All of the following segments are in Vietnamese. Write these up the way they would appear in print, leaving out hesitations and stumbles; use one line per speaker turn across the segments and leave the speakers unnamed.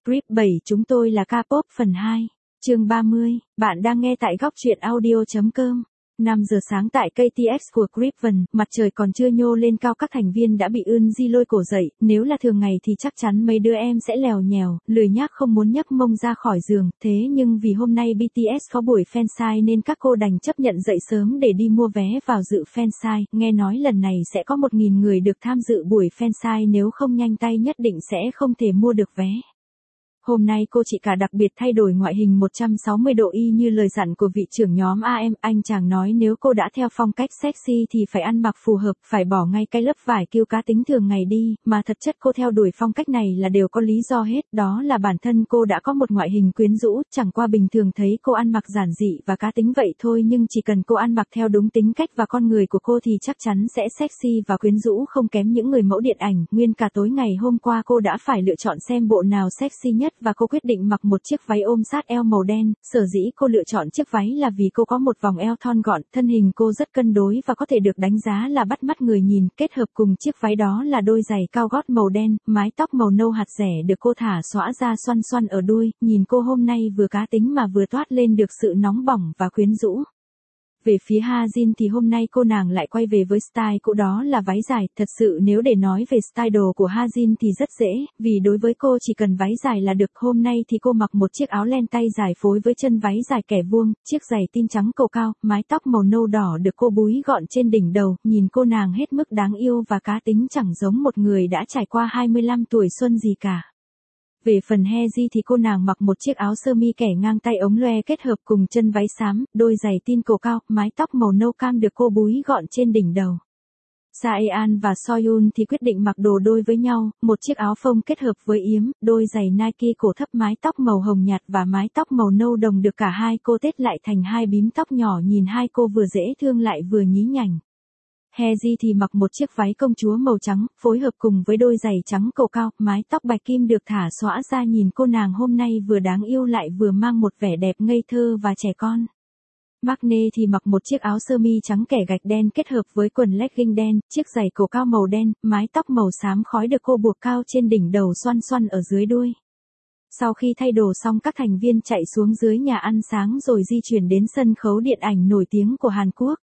Grip 7 chúng tôi là K-pop phần 2, chương 30, bạn đang nghe tại góc truyện audio.com. 5 giờ sáng tại KTX của Griffin, mặt trời còn chưa nhô lên cao các thành viên đã bị Eunji lôi cổ dậy, nếu là thường ngày thì chắc chắn mấy đứa em sẽ lèo nhèo, lười nhác không muốn nhấc mông ra khỏi giường, thế nhưng vì hôm nay BTS có buổi fansite nên các cô đành chấp nhận dậy sớm để đi mua vé vào dự fansite, nghe nói lần này sẽ có 1.000 người được tham dự buổi fansite nếu không nhanh tay nhất định sẽ không thể mua được vé. Hôm nay cô chị cả đặc biệt thay đổi ngoại hình 160 độ y như lời dặn của vị trưởng nhóm AM, anh chàng nói nếu cô đã theo phong cách sexy thì phải ăn mặc phù hợp, phải bỏ ngay cái lớp vải kiêu cá tính thường ngày đi, mà thật chất cô theo đuổi phong cách này là đều có lý do hết, đó là bản thân cô đã có một ngoại hình quyến rũ, chẳng qua bình thường thấy cô ăn mặc giản dị và cá tính vậy thôi nhưng chỉ cần cô ăn mặc theo đúng tính cách và con người của cô thì chắc chắn sẽ sexy và quyến rũ không kém những người mẫu điện ảnh, nguyên cả tối ngày hôm qua cô đã phải lựa chọn xem bộ nào sexy nhất và cô quyết định mặc một chiếc váy ôm sát eo màu đen, sở dĩ cô lựa chọn chiếc váy là vì cô có một vòng eo thon gọn, thân hình cô rất cân đối và có thể được đánh giá là bắt mắt người nhìn, kết hợp cùng chiếc váy đó là đôi giày cao gót màu đen, mái tóc màu nâu hạt rẻ được cô thả xõa ra xoăn xoăn ở đuôi, nhìn cô hôm nay vừa cá tính mà vừa toát lên được sự nóng bỏng và quyến rũ. Về phía Ha-jin thì hôm nay cô nàng lại quay về với style cũ đó là váy dài, thật sự nếu để nói về style đồ của Ha-jin thì rất dễ, vì đối với cô chỉ cần váy dài là được, hôm nay thì cô mặc một chiếc áo len tay dài phối với chân váy dài kẻ vuông, chiếc giày tin trắng cầu cao, mái tóc màu nâu đỏ được cô búi gọn trên đỉnh đầu, nhìn cô nàng hết mức đáng yêu và cá tính chẳng giống một người đã trải qua 25 tuổi xuân gì cả. Về phần Haeji thì cô nàng mặc một chiếc áo sơ mi kẻ ngang tay ống loe kết hợp cùng chân váy xám, đôi giày tin cổ cao, mái tóc màu nâu cam được cô búi gọn trên đỉnh đầu. Saean và Soyun thì quyết định mặc đồ đôi với nhau, một chiếc áo phông kết hợp với yếm, đôi giày Nike cổ thấp mái tóc màu hồng nhạt và mái tóc màu nâu đồng được cả hai cô tết lại thành hai bím tóc nhỏ nhìn hai cô vừa dễ thương lại vừa nhí nhảnh. Haeji thì mặc một chiếc váy công chúa màu trắng, phối hợp cùng với đôi giày trắng cầu cao, mái tóc bạch kim được thả xõa ra nhìn cô nàng hôm nay vừa đáng yêu lại vừa mang một vẻ đẹp ngây thơ và trẻ con. Maknae thì mặc một chiếc áo sơ mi trắng kẻ gạch đen kết hợp với quần legging đen, chiếc giày cổ cao màu đen, mái tóc màu xám khói được cô buộc cao trên đỉnh đầu xoăn xoăn ở dưới đuôi. Sau khi thay đồ xong các thành viên chạy xuống dưới nhà ăn sáng rồi di chuyển đến sân khấu điện ảnh nổi tiếng của Hàn Quốc.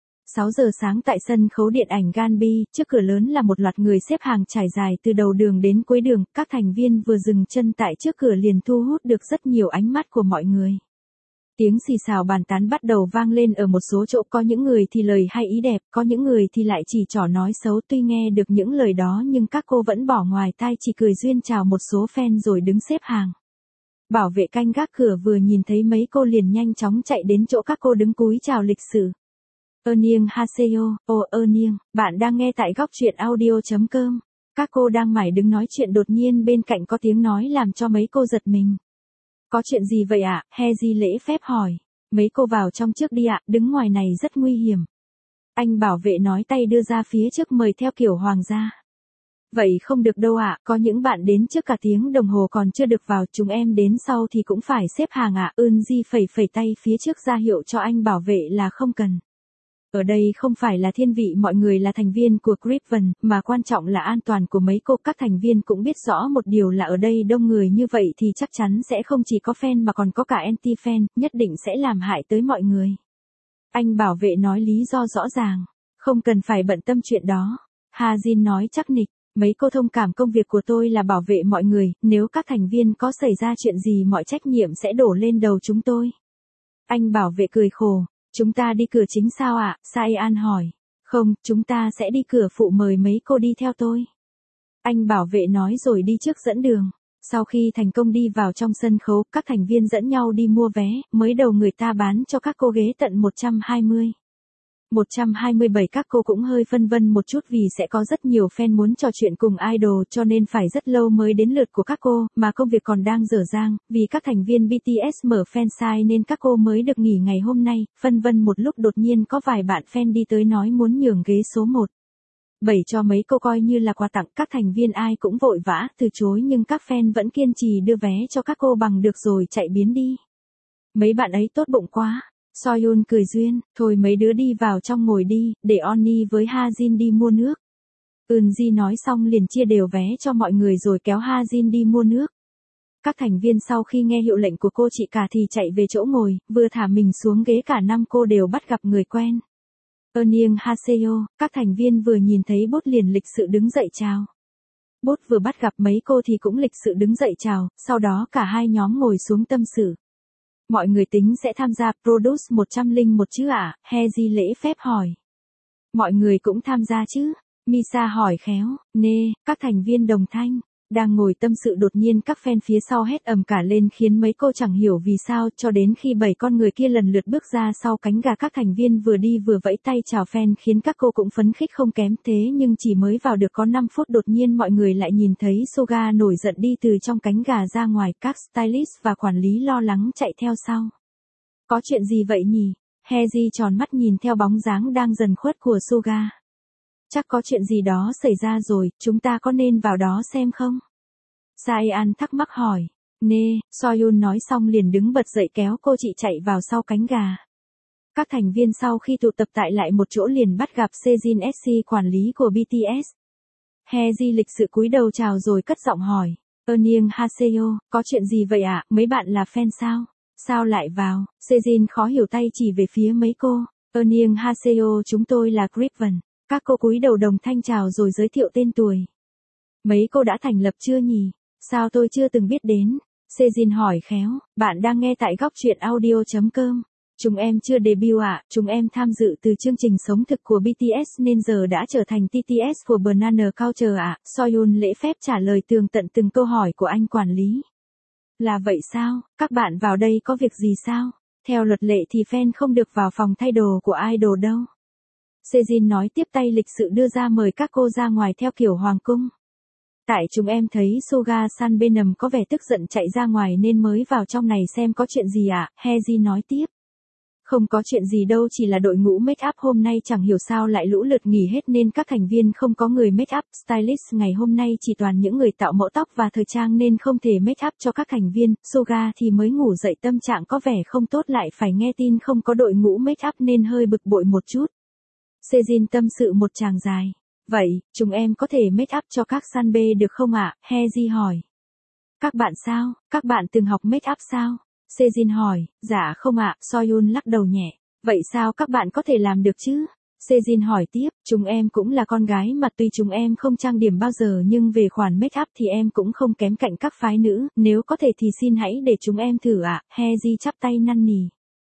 6 giờ sáng tại sân khấu điện ảnh Ganbi, trước cửa lớn là một loạt người xếp hàng trải dài từ đầu đường đến cuối đường, các thành viên vừa dừng chân tại trước cửa liền thu hút được rất nhiều ánh mắt của mọi người. Tiếng xì xào bàn tán bắt đầu vang lên ở một số chỗ, có những người thì lời hay ý đẹp, có những người thì lại chỉ trỏ nói xấu, tuy nghe được những lời đó nhưng các cô vẫn bỏ ngoài tai chỉ cười duyên chào một số fan rồi đứng xếp hàng. Bảo vệ canh gác cửa vừa nhìn thấy mấy cô liền nhanh chóng chạy đến chỗ các cô đứng cúi chào lịch sự. Eunice Haseyo, Eunice, bạn đang nghe tại góc truyện audio.com. Các cô đang mải đứng nói chuyện đột nhiên bên cạnh có tiếng nói làm cho mấy cô giật mình. Có chuyện gì vậy ạ? Haeji lễ phép hỏi. Mấy cô vào trong trước đi ạ, đứng ngoài này rất nguy hiểm. Anh bảo vệ nói tay đưa ra phía trước mời theo kiểu hoàng gia. Vậy không được đâu ạ, có những bạn đến trước cả tiếng đồng hồ còn chưa được vào, chúng em đến sau thì cũng phải xếp hàng ạ. Eunji phẩy phẩy tay phía trước ra hiệu cho anh bảo vệ là không cần. Ở đây không phải là thiên vị mọi người là thành viên của Griffin, mà quan trọng là an toàn của mấy cô. Các thành viên cũng biết rõ một điều là ở đây đông người như vậy thì chắc chắn sẽ không chỉ có fan mà còn có cả anti-fan, nhất định sẽ làm hại tới mọi người. Anh bảo vệ nói lý do rõ ràng, không cần phải bận tâm chuyện đó. Ha-jin nói chắc nịch, mấy cô thông cảm công việc của tôi là bảo vệ mọi người, nếu các thành viên có xảy ra chuyện gì mọi trách nhiệm sẽ đổ lên đầu chúng tôi. Anh bảo vệ cười khổ. Chúng ta đi cửa chính sao ạ? Saean hỏi. Không, chúng ta sẽ đi cửa phụ, mời mấy cô đi theo tôi. Anh bảo vệ nói rồi đi trước dẫn đường. Sau khi thành công đi vào trong sân khấu, các thành viên dẫn nhau đi mua vé, mới đầu người ta bán cho các cô ghế tận 120. 127 các cô cũng hơi phân vân một chút vì sẽ có rất nhiều fan muốn trò chuyện cùng idol cho nên phải rất lâu mới đến lượt của các cô, mà công việc còn đang dở dang, vì các thành viên BTS mở fansite nên các cô mới được nghỉ ngày hôm nay, phân vân một lúc đột nhiên có vài bạn fan đi tới nói muốn nhường ghế số 1. 7 cho mấy cô coi như là quà tặng, các thành viên ai cũng vội vã từ chối nhưng các fan vẫn kiên trì đưa vé cho các cô bằng được rồi chạy biến đi. Mấy bạn ấy tốt bụng quá. Soyun cười duyên, thôi mấy đứa đi vào trong ngồi đi, để Onni với Ha-jin đi mua nước. Eunji nói xong liền chia đều vé cho mọi người rồi kéo Ha-jin đi mua nước. Các thành viên sau khi nghe hiệu lệnh của cô chị cả thì chạy về chỗ ngồi, vừa thả mình xuống ghế cả năm cô đều bắt gặp người quen. Annyeonghaseyo, các thành viên vừa nhìn thấy Bốt liền lịch sự đứng dậy chào. Bốt vừa bắt gặp mấy cô thì cũng lịch sự đứng dậy chào, sau đó cả hai nhóm ngồi xuống tâm sự. Mọi người tính sẽ tham gia Produce 101 chứ ạ? Heji lễ phép hỏi. Mọi người cũng tham gia chứ? Misa hỏi khéo. Nê, các thành viên đồng thanh. Đang ngồi tâm sự đột nhiên các fan phía sau hét ầm cả lên khiến mấy cô chẳng hiểu vì sao cho đến khi 7 con người kia lần lượt bước ra sau cánh gà các thành viên vừa đi vừa vẫy tay chào fan khiến các cô cũng phấn khích không kém thế nhưng chỉ mới vào được có 5 phút đột nhiên mọi người lại nhìn thấy Suga nổi giận đi từ trong cánh gà ra ngoài các stylist và quản lý lo lắng chạy theo sau. Có chuyện gì vậy nhỉ? Heji tròn mắt nhìn theo bóng dáng đang dần khuất của Suga. Chắc có chuyện gì đó xảy ra rồi, chúng ta có nên vào đó xem không? Saean thắc mắc hỏi. Nê, Soyun nói xong liền đứng bật dậy kéo cô chị chạy vào sau cánh gà. Các thành viên sau khi tụ tập tại lại một chỗ liền bắt gặp Sejin SC quản lý của BTS. Heji lịch sự cúi đầu chào rồi cất giọng hỏi. Annyeonghaseyo, có chuyện gì vậy ạ? Mấy bạn là fan sao? Sao lại vào? Sejin khó hiểu tay chỉ về phía mấy cô. Annyeonghaseyo, chúng tôi là Griffin. Các cô cúi đầu đồng thanh chào rồi giới thiệu tên tuổi. Mấy cô đã thành lập chưa nhỉ? Sao tôi chưa từng biết đến? Sejin hỏi khéo. Bạn đang nghe tại góc truyện audio.com. Chúng em chưa debut ạ, chúng em tham dự từ chương trình sống thực của BTS nên giờ đã trở thành TTS của Banana Culture ạ. Soyun lễ phép trả lời tường tận từng câu hỏi của anh quản lý. Là vậy sao? Các bạn vào đây có việc gì sao? Theo luật lệ thì fan không được vào phòng thay đồ của idol đâu. Sejin nói tiếp tay lịch sự đưa ra mời các cô ra ngoài theo kiểu hoàng cung. Tại chúng em thấy Suga San Benham có vẻ tức giận chạy ra ngoài nên mới vào trong này xem có chuyện gì ạ, Heji nói tiếp. Không có chuyện gì đâu, chỉ là đội ngũ make up hôm nay chẳng hiểu sao lại lũ lượt nghỉ hết nên các thành viên không có người make up, stylist ngày hôm nay chỉ toàn những người tạo mẫu tóc và thời trang nên không thể make up cho các thành viên, Suga thì mới ngủ dậy tâm trạng có vẻ không tốt lại phải nghe tin không có đội ngũ make up nên hơi bực bội một chút. Sejin tâm sự một tràng dài. Vậy, chúng em có thể make up cho các Sanbe được không ạ? Heji hỏi. Các bạn sao? Các bạn từng học make up sao? Sejin hỏi. Dạ không ạ, Soyun lắc đầu nhẹ. Vậy sao các bạn có thể làm được chứ? Sejin hỏi tiếp. Chúng em cũng là con gái mà tuy chúng em không trang điểm bao giờ nhưng về khoản make up thì em cũng không kém cạnh các phái nữ. Nếu có thể thì xin hãy để chúng em thử ạ. Heji chắp tay năn nỉ.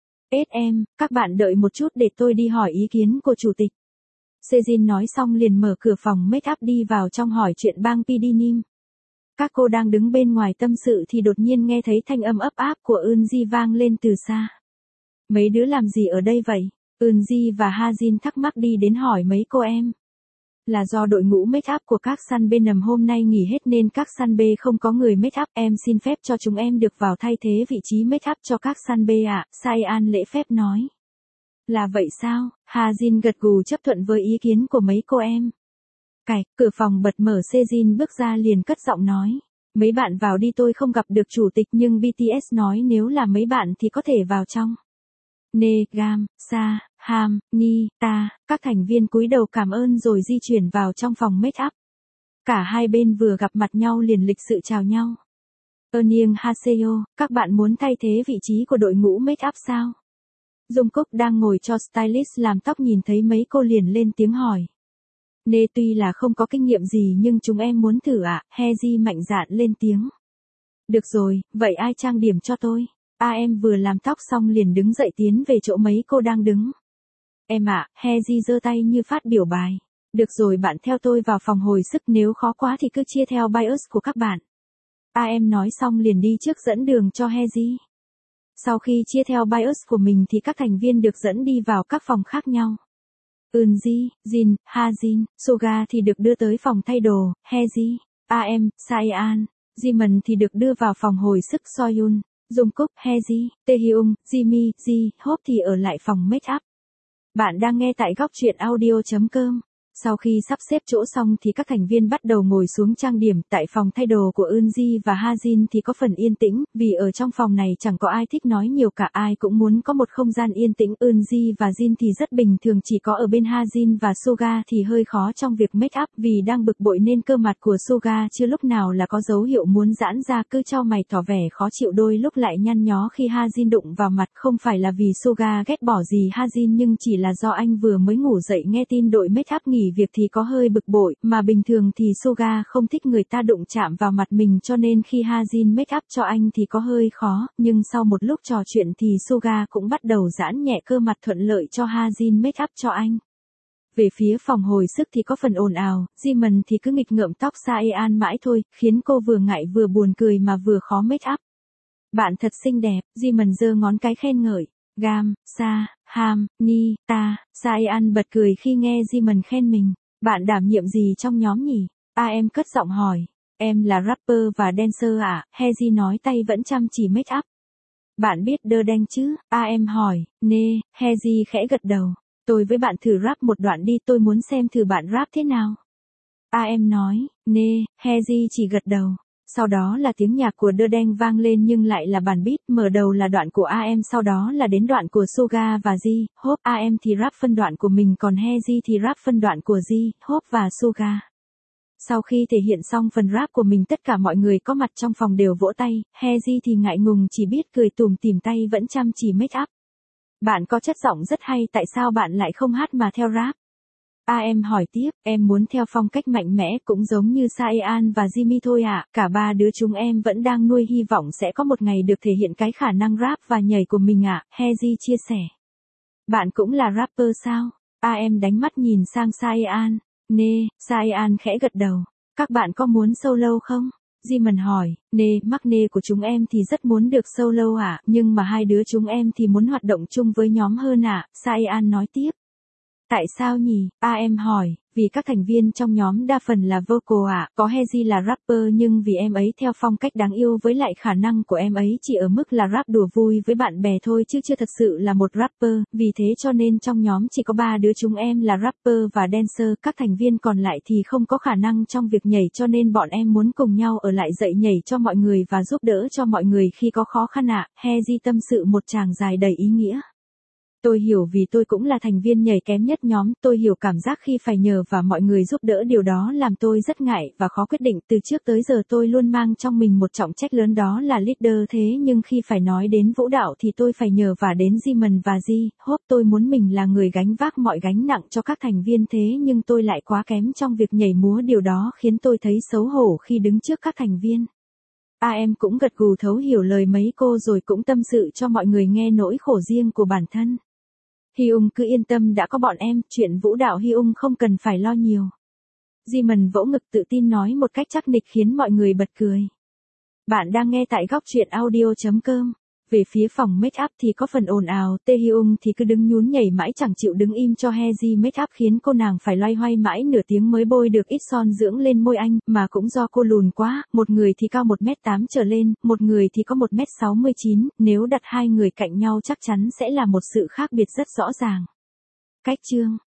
Em, các bạn đợi một chút để tôi đi hỏi ý kiến của chủ tịch. Sejin nói xong liền mở cửa phòng make up đi vào trong hỏi chuyện Bang Pidinim. Các cô đang đứng bên ngoài tâm sự thì đột nhiên nghe thấy thanh âm ấp áp của Eunji vang lên từ xa. Mấy đứa làm gì ở đây vậy? Eunji và Hajin thắc mắc đi đến hỏi mấy cô em. Là do đội ngũ make up của các Sanbenham hôm nay nghỉ hết nên các Sanbe không có người make up, em xin phép cho chúng em được vào thay thế vị trí make up cho các Sanbe ạ, Saean lễ phép nói. Là vậy sao? Hajin gật gù chấp thuận với ý kiến của mấy cô em. Cạch, cửa phòng bật mở, Sejin bước ra liền cất giọng nói. Mấy bạn vào đi, tôi không gặp được chủ tịch nhưng BTS nói nếu là mấy bạn thì có thể vào trong. Nê, Gam, Sa, Ham, Ni, Ta, các thành viên cúi đầu cảm ơn rồi di chuyển vào trong phòng make up. Cả hai bên vừa gặp mặt nhau liền lịch sự chào nhau. Annyeonghaseyo, các bạn muốn thay thế vị trí của đội ngũ make up sao? Jungkook đang ngồi cho stylist làm tóc nhìn thấy mấy cô liền lên tiếng hỏi. Nê tuy là không có kinh nghiệm gì nhưng chúng em muốn thử ạ, Heji mạnh dạn lên tiếng. Được rồi, vậy ai trang điểm cho tôi? Em vừa làm tóc xong liền đứng dậy tiến về chỗ mấy cô đang đứng. Em ạ, Heji giơ tay như phát biểu bài. Được rồi, bạn theo tôi vào phòng hồi sức, nếu khó quá thì cứ chia theo bias của các bạn. Em nói xong liền đi trước dẫn đường cho Heji. Sau khi chia theo bias của mình thì các thành viên được dẫn đi vào các phòng khác nhau. Eunji, Jin, Hajin, Suga thì được đưa tới phòng thay đồ, Heji, Saean, Jimin thì được đưa vào phòng hồi sức Soyun, Jungkook, Heji, Taehyung, Jimmy, Ji, Hope thì ở lại phòng make up. Bạn đang nghe tại góc truyện audio.com. Sau khi sắp xếp chỗ xong thì các thành viên bắt đầu ngồi xuống trang điểm. Tại phòng thay đồ của Eunji và Hajin thì có phần yên tĩnh, vì ở trong phòng này chẳng có ai thích nói nhiều cả, ai cũng muốn có một không gian yên tĩnh. Eunji và Jin thì rất bình thường, chỉ có ở bên Hajin và Suga thì hơi khó trong việc make up, vì đang bực bội nên cơ mặt của Suga chưa lúc nào là có dấu hiệu muốn giãn ra, cứ chau mày tỏ vẻ khó chịu, đôi lúc lại nhăn nhó khi Hajin đụng vào mặt. Không phải là vì Suga ghét bỏ gì Hajin, nhưng chỉ là do anh vừa mới ngủ dậy nghe tin đội make up nghỉ việc thì có hơi bực bội, mà bình thường thì Suga không thích người ta đụng chạm vào mặt mình, cho nên khi Hajin make up cho anh thì có hơi khó, nhưng sau một lúc trò chuyện thì Suga cũng bắt đầu giãn nhẹ cơ mặt thuận lợi cho Hajin make up cho anh. Về phía phòng hồi sức thì có phần ồn ào, Jimin thì cứ nghịch ngợm tóc Saean mãi thôi, khiến cô vừa ngại vừa buồn cười mà vừa khó make up. Bạn thật xinh đẹp, Jimin giơ ngón cái khen ngợi. Gam, Sa, Ham, Ni, Ta, Saean bật cười khi nghe Jimin khen mình. Bạn đảm nhiệm gì trong nhóm nhỉ? Em cất giọng hỏi. Em là rapper và dancer ạ, Heji nói, tay vẫn chăm chỉ make up. Bạn biết The Dang chứ? Em hỏi. Nê, Heji khẽ gật đầu. Tôi với bạn thử rap một đoạn đi, tôi muốn xem thử bạn rap thế nào. Em nói. Nê, Heji chỉ gật đầu. Sau đó là tiếng nhạc của The Dang vang lên, nhưng lại là bản beat, mở đầu là đoạn của sau đó là đến đoạn của Suga và Ji, Hope. Thì rap phân đoạn của mình, còn Heji thì rap phân đoạn của Ji, Hope và Suga. Sau khi thể hiện xong phần rap của mình, tất cả mọi người có mặt trong phòng đều vỗ tay, Heji thì ngại ngùng chỉ biết cười tủm tỉm, tay vẫn chăm chỉ make up. Bạn có chất giọng rất hay, tại sao bạn lại không hát mà theo rap? Em hỏi tiếp, em muốn theo phong cách mạnh mẽ cũng giống như Saean và Jimmy thôi ạ. Cả ba đứa chúng em vẫn đang nuôi hy vọng sẽ có một ngày được thể hiện cái khả năng rap và nhảy của mình ạ, Heji chia sẻ. Bạn cũng là rapper sao? Em đánh mắt nhìn sang Saean. Nê, Saean khẽ gật đầu. Các bạn có muốn solo không? Jimin hỏi. Nê, mắc nê của chúng em thì rất muốn được solo ạ, nhưng mà hai đứa chúng em thì muốn hoạt động chung với nhóm hơn ạ, Saean nói tiếp. Tại sao nhỉ? Em hỏi. Vì các thành viên trong nhóm đa phần là vocal ạ, có Heji là rapper nhưng vì em ấy theo phong cách đáng yêu, với lại khả năng của em ấy chỉ ở mức là rap đùa vui với bạn bè thôi chứ chưa thật sự là một rapper, vì thế cho nên trong nhóm chỉ có ba đứa chúng em là rapper và dancer, các thành viên còn lại thì không có khả năng trong việc nhảy, cho nên bọn em muốn cùng nhau ở lại dạy nhảy cho mọi người và giúp đỡ cho mọi người khi có khó khăn ạ, Heji tâm sự một tràng dài đầy ý nghĩa. Tôi hiểu, vì tôi cũng là thành viên nhảy kém nhất nhóm, tôi hiểu cảm giác khi phải nhờ và mọi người giúp đỡ, điều đó làm tôi rất ngại và khó quyết định. Từ trước tới giờ tôi luôn mang trong mình một trọng trách lớn, đó là leader, thế nhưng khi phải nói đến vũ đạo thì tôi phải nhờ và đến Jimin và Ji, Hope. Tôi muốn mình là người gánh vác mọi gánh nặng cho các thành viên, thế nhưng tôi lại quá kém trong việc nhảy múa, điều đó khiến tôi thấy xấu hổ khi đứng trước các thành viên. Em cũng gật gù thấu hiểu lời mấy cô rồi cũng tâm sự cho mọi người nghe nỗi khổ riêng của bản thân. Hyung cứ yên tâm, đã có bọn em, chuyện vũ đạo Hyung không cần phải lo nhiều. Jimin vỗ ngực tự tin nói một cách chắc nịch khiến mọi người bật cười. Bạn đang nghe tại góc truyện audio.com. Về phía phòng make up thì có phần ồn ào, Taehyung thì cứ đứng nhún nhảy mãi chẳng chịu đứng im cho Heji make up, khiến cô nàng phải loay hoay mãi nửa tiếng mới bôi được ít son dưỡng lên môi anh, mà cũng do cô lùn quá, một người thì cao 1m8 trở lên, một người thì có 1m69, nếu đặt hai người cạnh nhau chắc chắn sẽ là một sự khác biệt rất rõ ràng. Cách chương